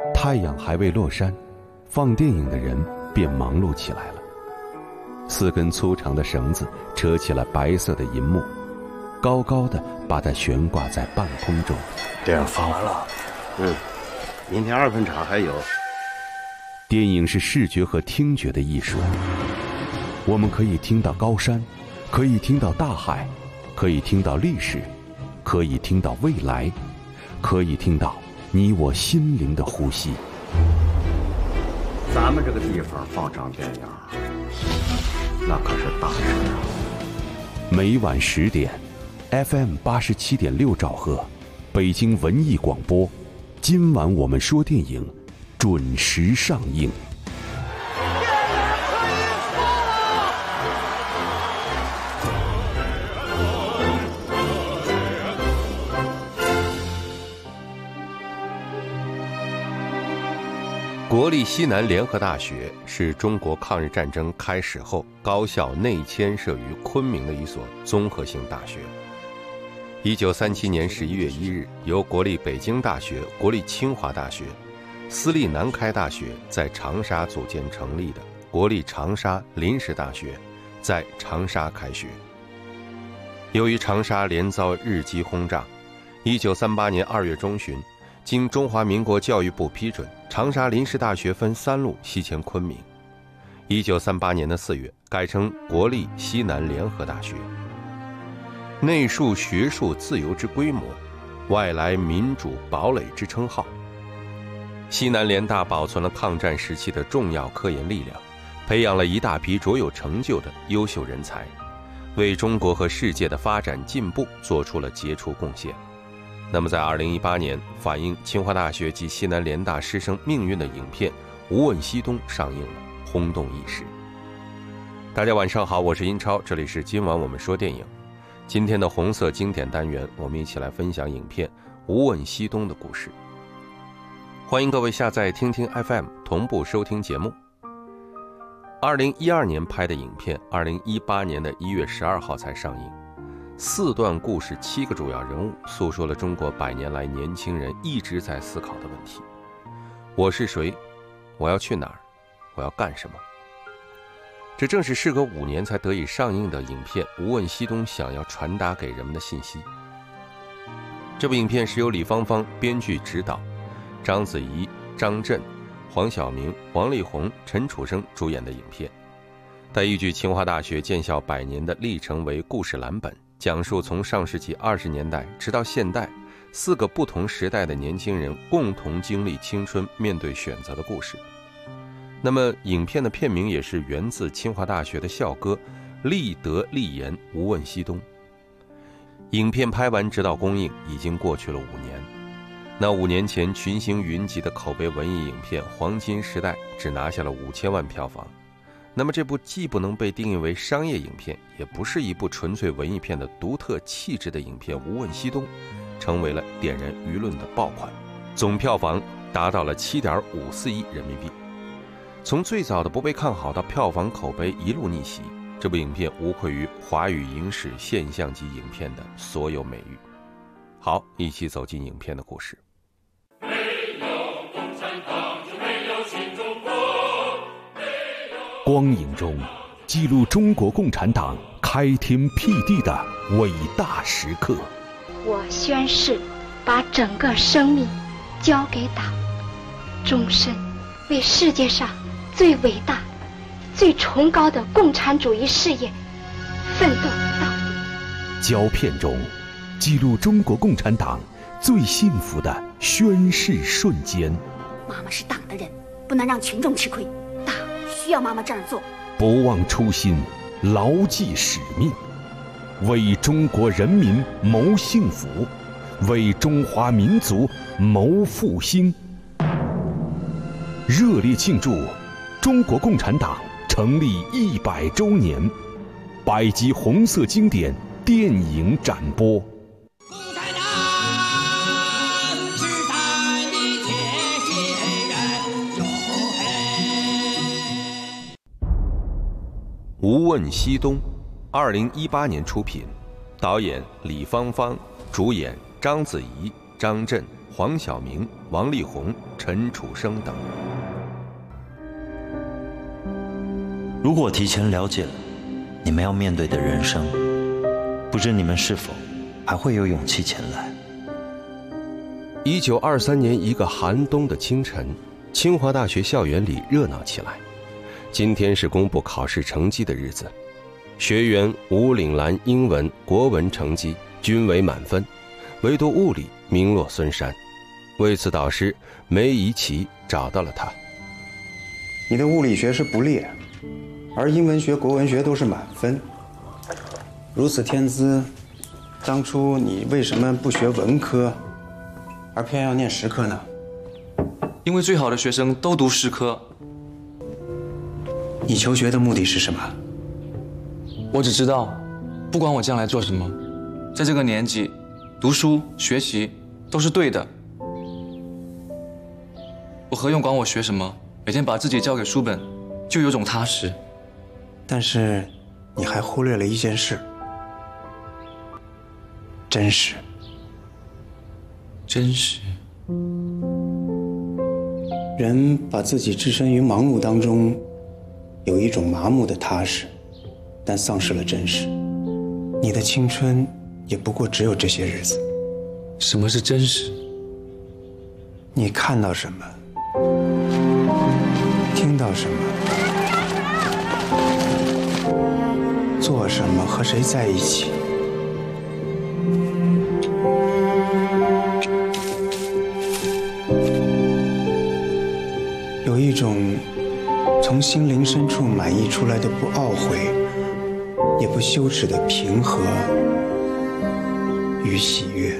太阳还未落山，放电影的人便忙碌起来了。4根粗长的绳子扯起了白色的银幕，高高的把它悬挂在半空中。 电影放完了，明天2分场还有。 电影是视觉和听觉的艺术，我们可以听到高山，可以听到大海，可以听到历史，可以听到未来，可以听到你我心灵的呼吸。 咱们这个地方放场电影，那可是大事啊！ 每晚10点 ，FM 87.6兆赫，北京文艺广播。今晚我们说电影，准时上映。 国立西南联合大学是中国抗日战争开始后高校内迁设于昆明的一所综合性大学。1937年11月1日，由国立北京大学、国立清华大学、私立南开大学在长沙组建成立的国立长沙临时大学在长沙开学。由于长沙连遭日机轰炸，1938年2月中旬，经中华民国教育部批准，长沙临时大学分3路西迁昆明。1938年4月，改成国立西南联合大学。内树学术自由之规模，外来民主堡垒之称号。西南联大保存了抗战时期的重要科研力量，培养了一大批卓有成就的优秀人才，为中国和世界的发展进步做出了杰出贡献。那么在2018年，反映清华大学及西南联大师生命运的影片《无问西东》上映了，轰动一时。大家晚上好，我是英超，这里是今晚我们说电影。今天的红色经典单元，我们一起来分享影片《无问西东》的故事。欢迎各位下载听听 FM 同步收听节目。2012年拍的影片，2018年的1月12号才上映。4段故事，7个主要人物，诉说了中国100年来年轻人一直在思考的问题：我是谁？我要去哪儿？我要干什么？这正是事隔5年才得以上映的影片《无问西东》想要传达给人们的信息。这部影片是由李芳芳编剧指导，章子怡、张震、黄晓明、王力宏、陈楚生主演的影片，它依据清华大学建校100年的历程为故事蓝本，讲述从上世纪20年代直到现代4个不同时代的年轻人共同经历青春、面对选择的故事。那么影片的片名也是源自清华大学的校歌立德立言无问西东。影片拍完直到公映已经过去了5年。那5年前群星云集的口碑文艺影片《黄金时代》只拿下了5000万票房。那么这部既不能被定义为商业影片，也不是一部纯粹文艺片的独特气质的影片《无问西东》成为了点燃舆论的爆款，总票房达到了7.54亿人民币。从最早的不被看好到票房口碑一路逆袭，这部影片无愧于华语影史现象级影片的所有美誉。好，一起走进影片的故事。 没有共产党就没有新中国。 光影中记录中国共产党开天辟地的伟大时刻。 我宣誓把整个生命交给党，终身为世界上最伟大、最崇高的共产主义事业奋斗到底。 胶片中记录中国共产党最幸福的宣誓瞬间。 妈妈是党的人，不能让群众吃亏，党需要妈妈这样做。 不忘初心，牢记使命，为中国人民谋幸福，为中华民族谋复兴。热烈庆祝中国共产党成立100周年，100集红色经典电影展播。 共产党是咱的铁血人，哟嘿！ 无问西东，2018年出品，导演李芳芳，主演章子怡、张震、 黄晓明、王力宏、陈楚生等。 如果提前了解了你们要面对的人生，不知你们是否还会有勇气前来。 1923年一个寒冬的清晨，清华大学校园里热闹起来。今天是公布考试成绩的日子，学员吴岭澜英文、国文成绩均为满分，唯独物理名落孙山。为此，导师梅贻琦找到了他。 你的物理学是不列，而英文学、国文学都是满分，如此天资，当初你为什么不学文科，而偏要念实科呢？ 因为最好的学生都读实科。 你求学的目的是什么？ 我只知道，不管我将来做什么，在这个年纪，读书学习都是对的。我何用管我学什么？每天把自己交给书本，就有种踏实。 但是，你还忽略了一件事：真实。 真实。 人把自己置身于忙碌当中，有一种麻木的踏实，但丧失了真实。你的青春也不过只有这些日子。 什么是真实？ 你看到什么？听到什么？做什么？和谁在一起？有一种从心灵深处满溢出来的不懊悔，也不羞耻的平和与喜悦。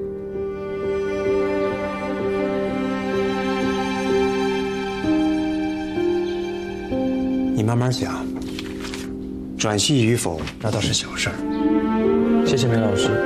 你慢慢想，转系与否那倒是小事儿。 谢谢梅老师。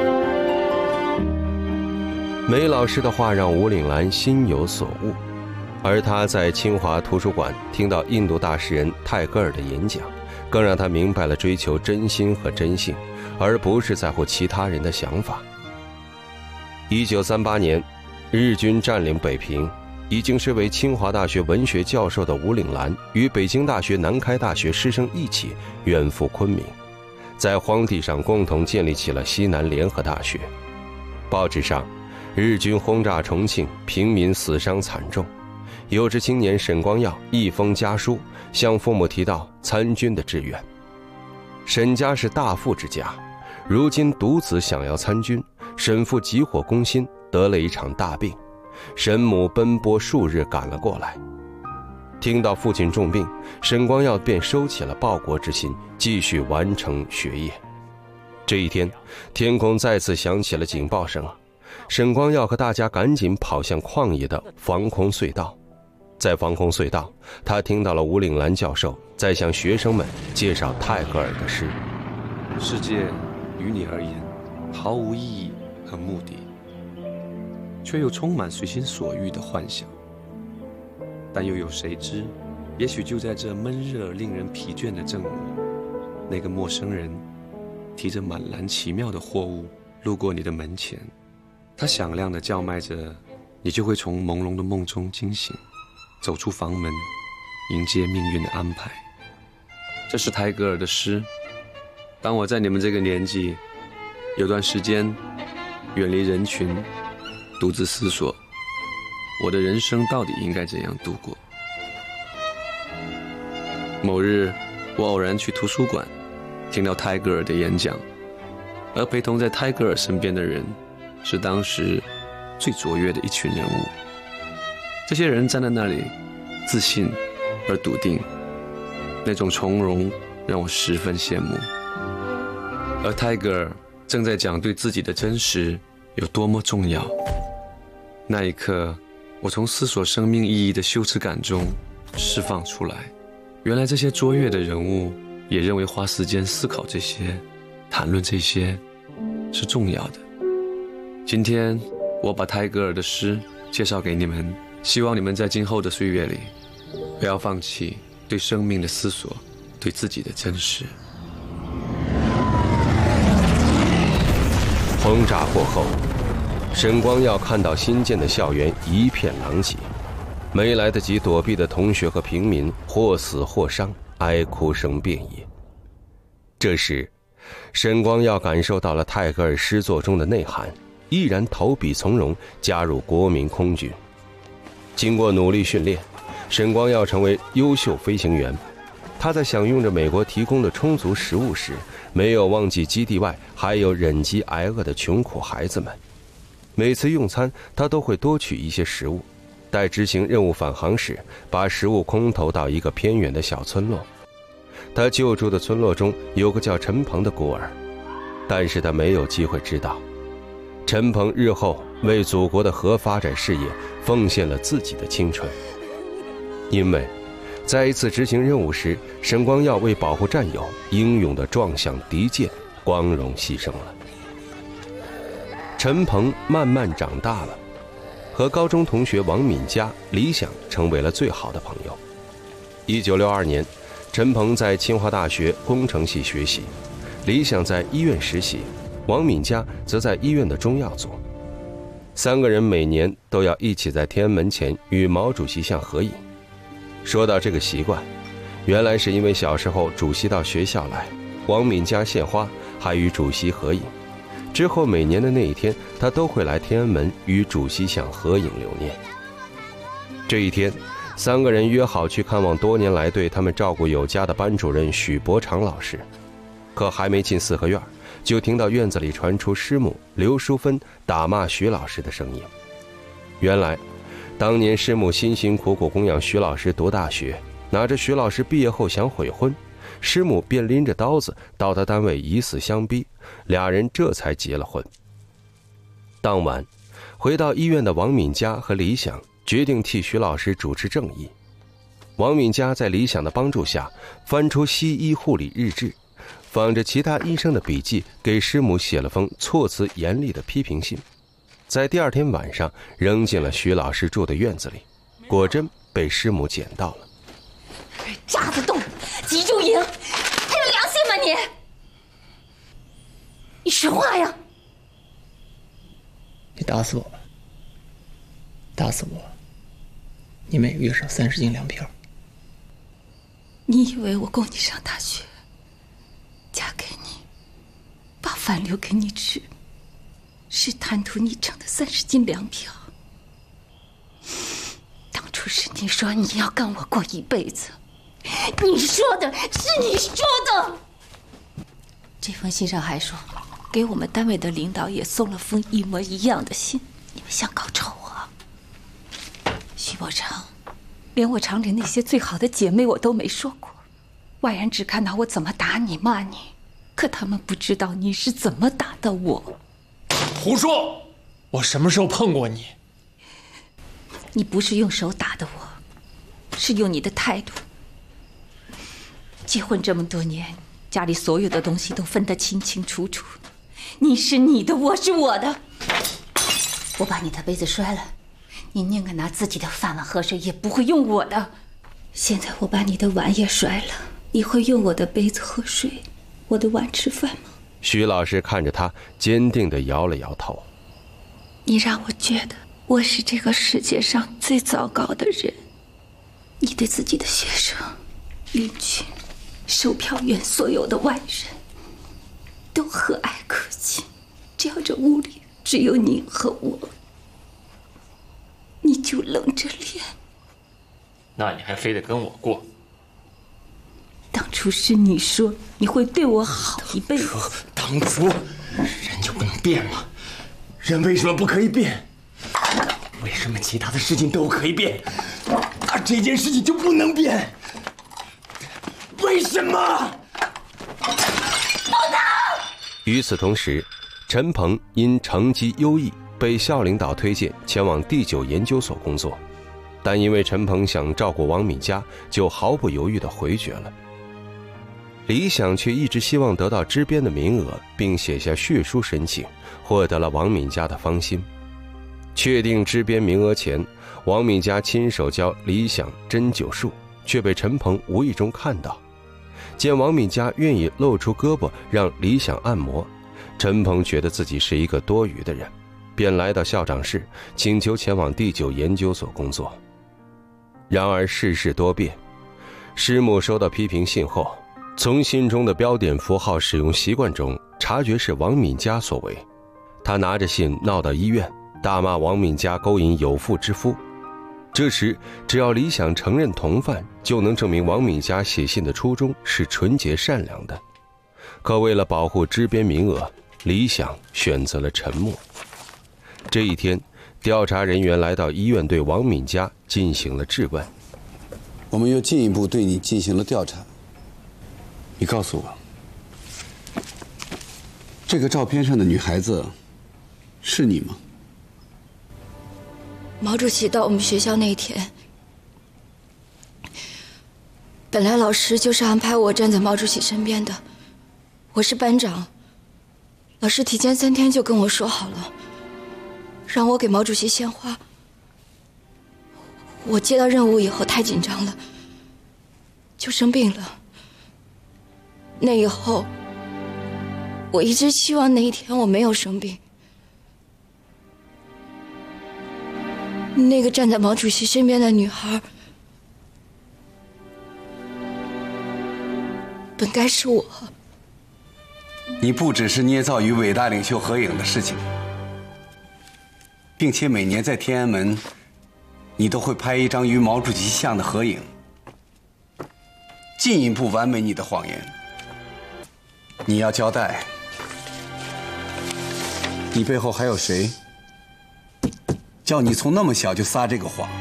梅老师的话让吴岭澜心有所悟，而他在清华图书馆听到印度大诗人泰戈尔的演讲，更让他明白了追求真心和真性，而不是在乎其他人的想法。1938年，日军占领北平，已经是为清华大学文学教授的吴岭澜与北京大学、南开大学师生一起远赴昆明，在荒地上共同建立起了西南联合大学。报纸上，日军轰炸重庆，平民死伤惨重。有志青年沈光耀一封家书，向父母提到参军的志愿。沈家是大富之家，如今独子想要参军，沈父急火攻心，得了一场大病。沈母奔波数日赶了过来，听到父亲重病，沈光耀便收起了报国之心，继续完成学业。这一天，天空再次响起了警报声，沈光耀和大家赶紧跑向旷野的防空隧道。在防空隧道，他听到了吴岭澜教授在向学生们介绍泰戈尔的诗。 世界于你而言毫无意义和目的，却又充满随心所欲的幻想。但又有谁知，也许就在这闷热令人疲倦的正午，那个陌生人提着满篮奇妙的货物路过你的门前，他响亮地叫卖着，你就会从朦胧的梦中惊醒，走出房门，迎接命运的安排。这是泰戈尔的诗。当我在你们这个年纪，有段时间远离人群，独自思索我的人生到底应该怎样度过。某日，我偶然去图书馆，听到泰戈尔的演讲，而陪同在泰戈尔身边的人是当时最卓越的一群人物。这些人站在那里，自信而笃定，那种从容让我十分羡慕。而泰戈尔正在讲对自己的真实有多么重要。那一刻，我从思索生命意义的羞耻感中释放出来。原来这些卓越的人物也认为花时间思考这些，谈论这些是重要的。今天我把泰戈尔的诗介绍给你们，希望你们在今后的岁月里不要放弃对生命的思索，对自己的真实。 轰炸过后， 沈光耀看到新建的校园一片狼藉，没来得及躲避的同学和平民或死或伤，哀哭声遍野。这时，沈光耀感受到了泰戈尔诗作中的内涵，毅然投笔从戎，加入国民空军。经过努力训练，沈光耀成为优秀飞行员。他在享用着美国提供的充足食物时，没有忘记基地外还有忍饥挨饿的穷苦孩子们。每次用餐，他都会多取一些食物，待执行任务返航时，把食物空投到一个偏远的小村落。他救助的村落中有个叫陈鹏的孤儿，但是他没有机会知道，陈鹏日后为祖国的核发展事业奉献了自己的青春。因为在一次执行任务时，沈光耀为保护战友，英勇地撞向敌舰，光荣牺牲了。陈鹏慢慢长大了，和高中同学王敏佳、李想成为了最好的朋友。1962年，陈鹏在清华大学工程系学习，李想在医院实习，王敏佳则在医院的中药组。3个人每年都要一起在天安门前与毛主席像合影。说到这个习惯，原来是因为小时候主席到学校来，王敏佳献花，还与主席合影。之后每年的那一天，他都会来天安门与主席像合影留念。这一天，3个人约好去看望多年来对他们照顾有加的班主任许伯常老师。可还没进4合院，就听到院子里传出师母刘淑芬打骂许老师的声音。原来当年师母辛辛苦苦供养许老师读大学，拿着许老师毕业后想悔婚，师母便拎着刀子到他单位以死相逼，2人这才结了婚。当晚回到医院的王敏佳和李想决定替许老师主持正义。王敏佳在李想的帮助下翻出西医护理日志，仿着其他医生的笔记，给师母写了封措辞严厉的批评信，在第2天晚上扔进了许老师住的院子里，果真被师母捡到了。 渣子洞，集中营，还有良心吗你？你说话呀！ 你打死我吧，打死我，你每个月少30斤粮票。 你以为我供你上大学，嫁给你，把饭留给你吃，是贪图你挣的30斤粮票？当初是你说你要跟我过一辈子，你说的是你说的。这封信上还说，给我们单位的领导也送了封一模一样的信，你们想搞臭我？许伯常，连我厂里那些最好的姐妹我都没说过，外人只看到我怎么打你骂你，可他们不知道你是怎么打的我。 胡说！我什么时候碰过你？ 你不是用手打的我，是用你的态度。结婚这么多年，家里所有的东西都分得清清楚楚，你是你的，我是我的。我把你的杯子摔了，你宁可拿自己的饭碗喝水，也不会用我的。现在我把你的碗也摔了，你会用我的杯子喝水，我的碗吃饭吗？ 许老师看着他，坚定地摇了摇头。 你让我觉得我是这个世界上最糟糕的人。你对自己的学生、邻居、售票员，所有的外人都和蔼可亲，只要这屋里只有你和我，你就冷着脸。 那你还非得跟我过？ 当初是你说你会对我好一辈子。 当初人就不能变吗？人为什么不可以变？为什么其他的事情都可以变，而这件事情就不能变？为什么？ 不能！ 与此同时，陈鹏因成绩优异被校领导推荐前往第9研究所工作，但因为陈鹏想照顾王敏佳，就毫不犹豫地回绝了。李想却一直希望得到支编的名额，并写下血书申请，获得了王敏佳的芳心。确定支编名额前，王敏佳亲手教李想针灸术，却被陈鹏无意中看到。见王敏佳愿意露出胳膊让李想按摩，陈鹏觉得自己是一个多余的人， 便来到校长室，请求前往第9研究所工作。然而世事多变，师母收到批评信后，从信中的标点符号使用习惯中察觉是王敏佳所为。他拿着信闹到医院，大骂王敏佳勾引有妇之夫。这时只要李想承认同犯，就能证明王敏佳写信的初衷是纯洁善良的。可为了保护支边名额，李想选择了沉默。这一天，调查人员来到医院，对王敏佳进行了质问。 我们又进一步对你进行了调查。你告诉我，这个照片上的女孩子是你吗？ 毛主席到我们学校那天，本来老师就是安排我站在毛主席身边的，我是班长。老师提前3天就跟我说好了，让我给毛主席献花。我接到任务以后太紧张了，就生病了。那以后，我一直希望那一天我没有生病。那个站在毛主席身边的女孩，本该是我。 你不只是捏造与伟大领袖合影的事情，并且每年在天安门，你都会拍一张与毛主席像的合影，进一步完美你的谎言。你要交代，你背后还有谁？叫你从那么小就撒这个谎？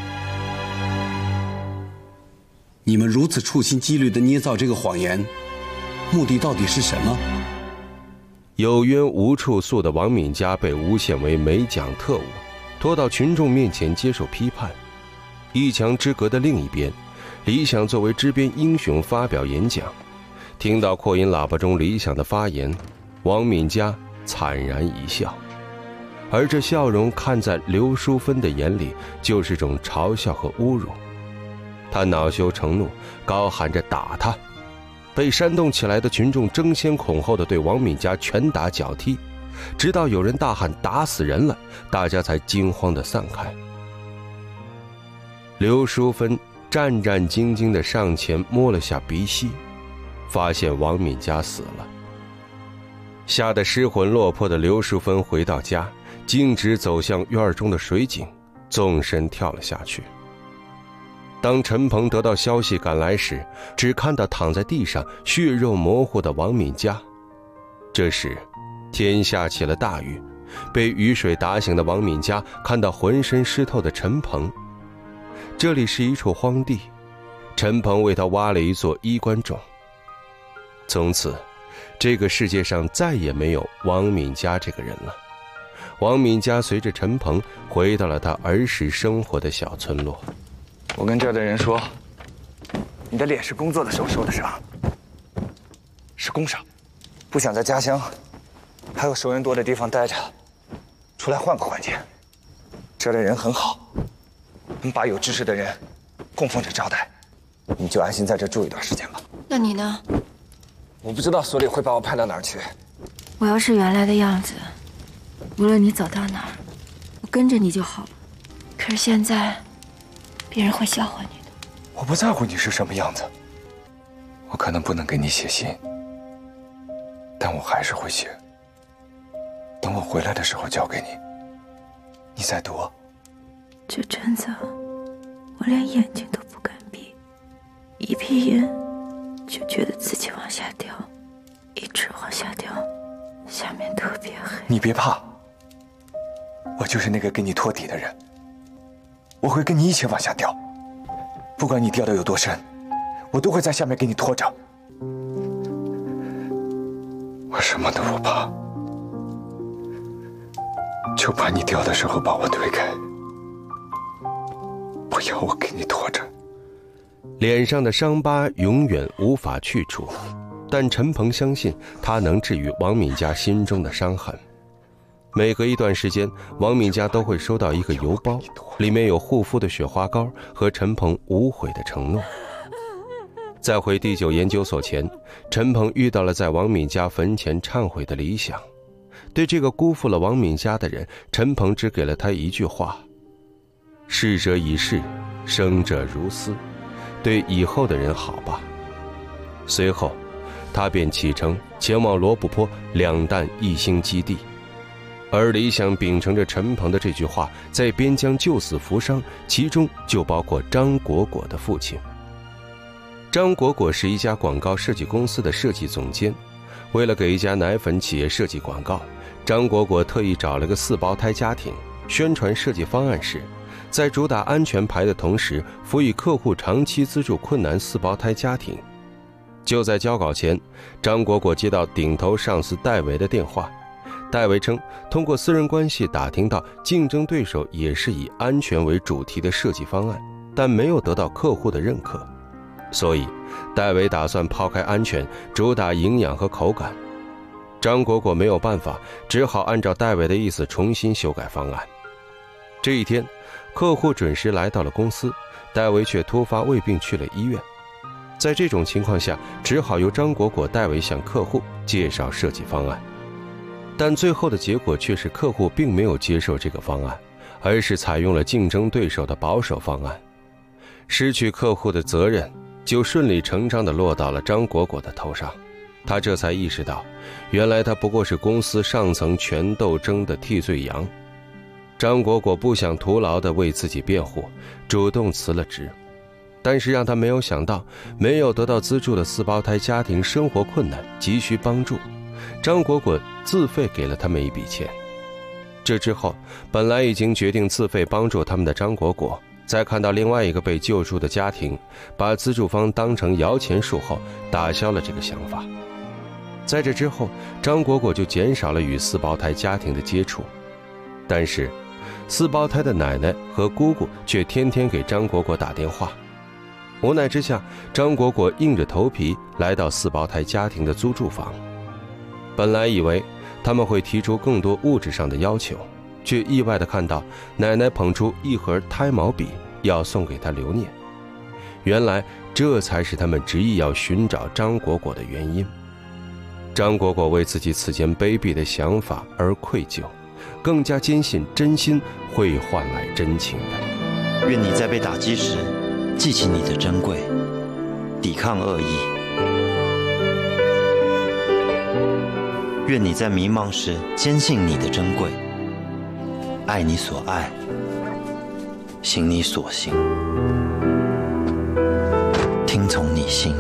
你们如此处心积虑地捏造这个谎言，目的到底是什么？ 有冤无处诉的王敏佳被诬陷为美蒋特务，拖到群众面前接受批判。一墙之隔的另一边，李想作为支边英雄发表演讲。听到扩音喇叭中李想的发言，王敏佳惨然一笑，而这笑容看在刘淑芬的眼里就是种嘲笑和侮辱。他恼羞成怒，高喊着打他。被煽动起来的群众争先恐后地对王敏佳拳打脚踢，直到有人大喊打死人了，大家才惊慌地散开。刘淑芬战战兢兢地上前摸了下鼻息，发现王敏佳死了。吓得失魂落魄的刘淑芬回到家，径直走向院中的水井，纵身跳了下去。当陈鹏得到消息赶来时，只看到躺在地上血肉模糊的王敏佳。这时天下起了大雨，被雨水打醒的王敏佳看到浑身湿透的陈鹏。这里是一处荒地，陈鹏为他挖了一座衣冠冢。从此这个世界上再也没有王敏佳这个人了。王敏佳随着陈鹏回到了他儿时生活的小村落。 我跟这儿的人说，你的脸是工作的时候受的伤，是工伤，不想在家乡还有熟人多的地方待着，出来换个环境。这儿的人很好，能把有知识的人供奉着招待，你就安心在这住一段时间吧。 那你呢？ 我不知道所里会把我派到哪儿去。 我要是原来的样子，无论你走到哪儿，我跟着你就好了。可是现在，别人会笑话你的。 我不在乎你是什么样子，我可能不能给你写信，但我还是会写。等我回来的时候交给你，你再读。 这阵子，我连眼睛都不敢闭，一闭眼就觉得自己往下掉，一直往下掉，下面特别黑。 你别怕，我就是那个给你托底的人，我会跟你一起往下掉，不管你掉的有多深，我都会在下面给你拖着。我什么都不怕，就怕你掉的时候把我推开，不要我给你拖着。 脸上的伤疤永远无法去除，但陈鹏相信他能治愈王敏佳心中的伤痕。每隔一段时间，王敏佳都会收到一个邮包，里面有护肤的雪花膏和陈鹏无悔的承诺。在回第9研究所前，陈鹏遇到了在王敏佳坟前忏悔的李想。 对这个辜负了王敏家的人，陈鹏只给了他一句话：逝者已逝，生者如斯，对以后的人好吧。随后他便启程前往罗布泊两弹一星基地。而李想秉承着陈鹏的这句话，在边疆救死扶伤，其中就包括张果果的父亲。张果果是一家广告设计公司的设计总监，为了给一家奶粉企业设计广告，张果果特意找了个4胞胎家庭。宣传设计方案时，在主打安全牌的同时，辅以客户长期资助困难4胞胎家庭。就在交稿前，张果果接到顶头上司戴维的电话。戴维称，通过私人关系打听到竞争对手也是以安全为主题的设计方案，但没有得到客户的认可，所以戴维打算抛开安全，主打营养和口感。张果果没有办法，只好按照戴维的意思重新修改方案。这一天，客户准时来到了公司，戴维却突发胃病去了医院。在这种情况下，只好由张果果代为向客户介绍设计方案。但最后的结果却是客户并没有接受这个方案，而是采用了竞争对手的保守方案。失去客户的责任就顺理成章地落到了张果果的头上。他这才意识到，原来他不过是公司上层权斗争的替罪羊。张果果不想徒劳地为自己辩护，主动辞了职。但是让他没有想到，没有得到资助的4胞胎家庭生活困难，急需帮助。张果果自费给了他们一笔钱。这之后，本来已经决定自费帮助他们的张果果，在看到另外一个被救助的家庭把资助方当成摇钱树后，打消了这个想法。在这之后，张果果就减少了与4胞胎家庭的接触。但是4胞胎的奶奶和姑姑却天天给张果果打电话。无奈之下，张果果硬着头皮来到4胞胎家庭的租住房。本来以为他们会提出更多物质上的要求，却意外地看到奶奶捧出一盒胎毛笔要送给他留念。原来这才是他们执意要寻找张果果的原因。张果果为自己此前卑鄙的想法而愧疚，更加坚信真心会换来真情的。 愿你在被打击时记起你的珍贵，抵抗恶意。愿你在迷茫时坚信你的珍贵，爱你所爱，行你所行，听从你心，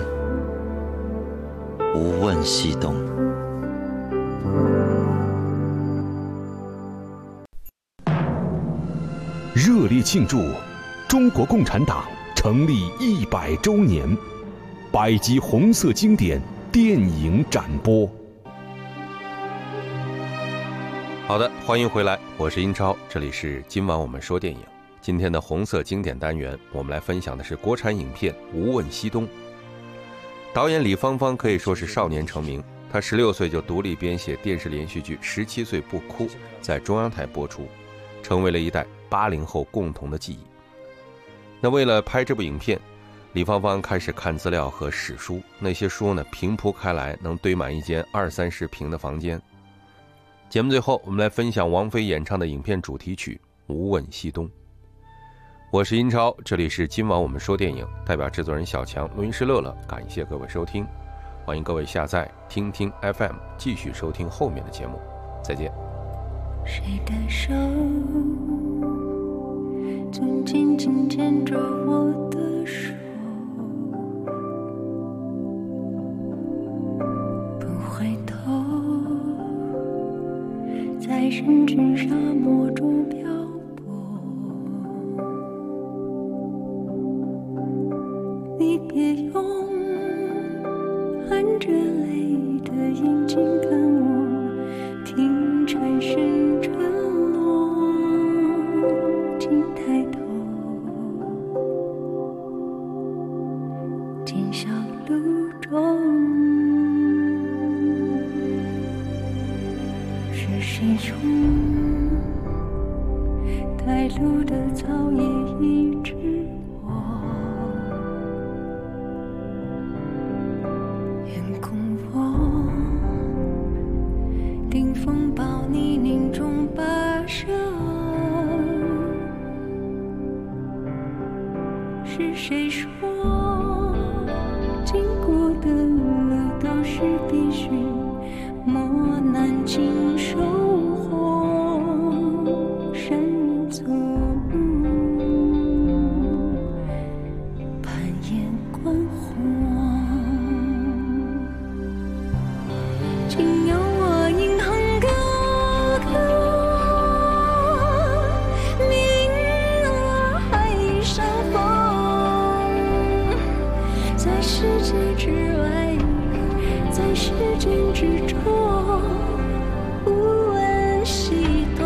无问西东。 热烈庆祝中国共产党成立100周年，100集红色经典电影展播。 好的，欢迎回来，我是英超，这里是今晚我们说电影。今天的红色经典单元，我们来分享的是国产影片《无问西东》。导演李芳芳可以说是少年成名，她16岁就独立编写电视连续剧《17岁不哭》在中央台播出，成为了一代80后共同的记忆。那为了拍这部影片，李芳芳开始看资料和史书，那些书呢平铺开来，能堆满一间20-30平的房间。节目最后，我们来分享王菲演唱的影片主题曲《无问西东》。我是英超，这里是今晚我们说电影，代表制作人小强，录音师乐乐，感谢各位收听，欢迎各位下载听听 FM， 继续收听后面的节目，再见。 谁的手总紧紧牵着我的手，不回头，在人群沙漠中漂泊。你别用含着泪的眼睛看我，听蝉声沉落，请抬头，见小路中是谁种带路的草叶一直过，天空我顶风暴是谁说经过的都是必须磨难经收获深足攀岩观火仅有我银行哥哥明我海上风在世界之外在时间之中无问西东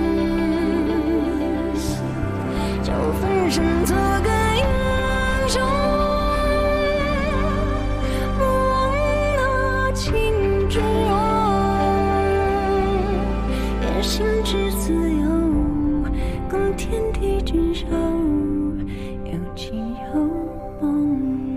就分身做个英雄莫忘那情之勇也心之自由共天地之手有情有梦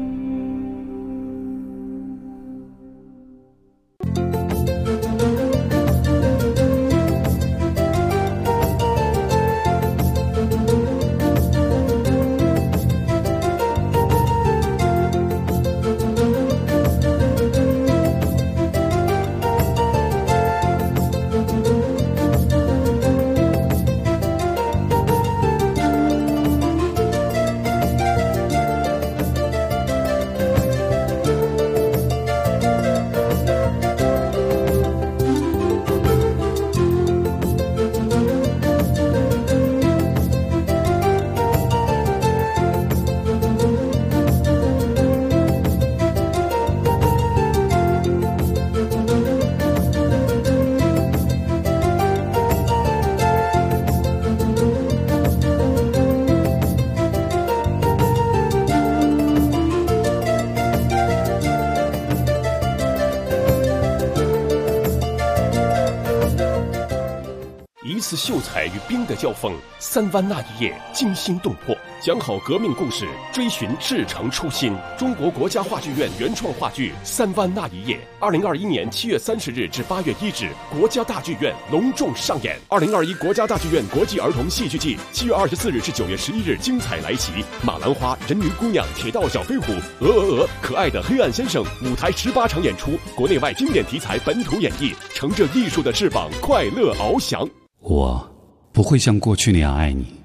一次秀才与兵的交锋，3湾那一夜惊心动魄，讲好革命故事，追寻至诚初心。中国国家话剧院原创话剧《3湾那一夜》，2021年7月30日至8月1日，国家大剧院隆重上演。2021国家大剧院国际儿童戏剧季7月24日至9月11日精彩来袭，马兰花、人鱼姑娘、铁道小飞虎、可爱的黑暗先生舞台18场演出，国内外经典题材本土演绎，乘着艺术的翅膀，快乐翱翔。 我不会像过去那样爱你。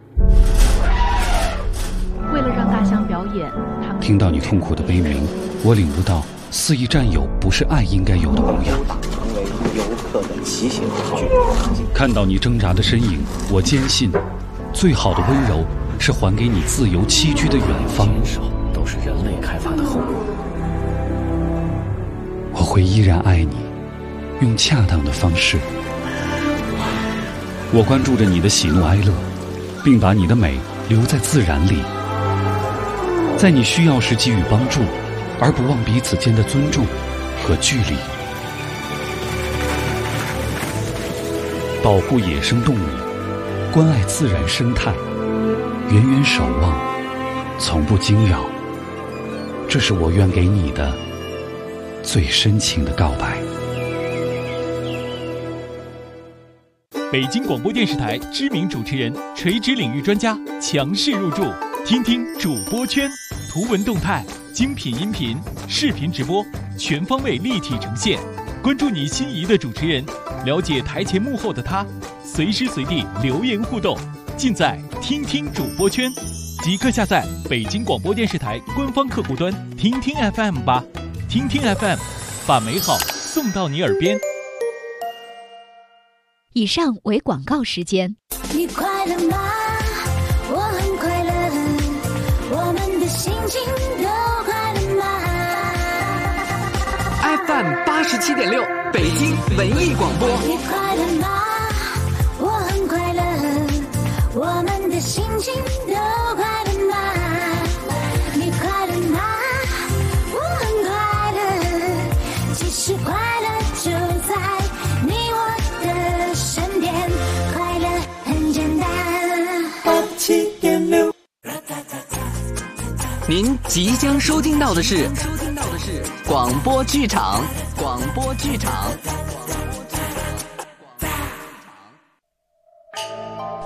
为了让大象表演，他们听到你痛苦的悲鸣，我领悟到肆意占有不是爱应该有的模样。 成为游客的骑行工具。 看到你挣扎的身影，我坚信，最好的温柔是还给你自由栖居的远方。 都是人类开发的后果。 我会依然爱你，用恰当的方式。我关注着你的喜怒哀乐，并把你的美留在自然里，在你需要时给予帮助，而不忘彼此间的尊重和距离。保护野生动物，关爱自然生态，远远守望，从不惊扰，这是我愿给你的最深情的告白。 北京广播电视台知名主持人、垂直领域专家强势入驻，听听主播圈，图文动态、精品音频、视频直播，全方位立体呈现。关注你心仪的主持人，了解台前幕后的他，随时随地留言互动，尽在听听主播圈。即刻下载北京广播电视台官方客户端听听 FM 吧，听听 FM， 把美好送到你耳边。 以上为广告时间。 你快乐吗？我很快乐，我们的心情都快乐吗 ？FM 87.6，北京文艺广播。 你快乐吗？我很快乐，我们的心情都快乐吗？你快乐吗？我很快乐，其实快乐就在你我的身边，快乐很简单。87.6， 您即将收听到的是广播剧场。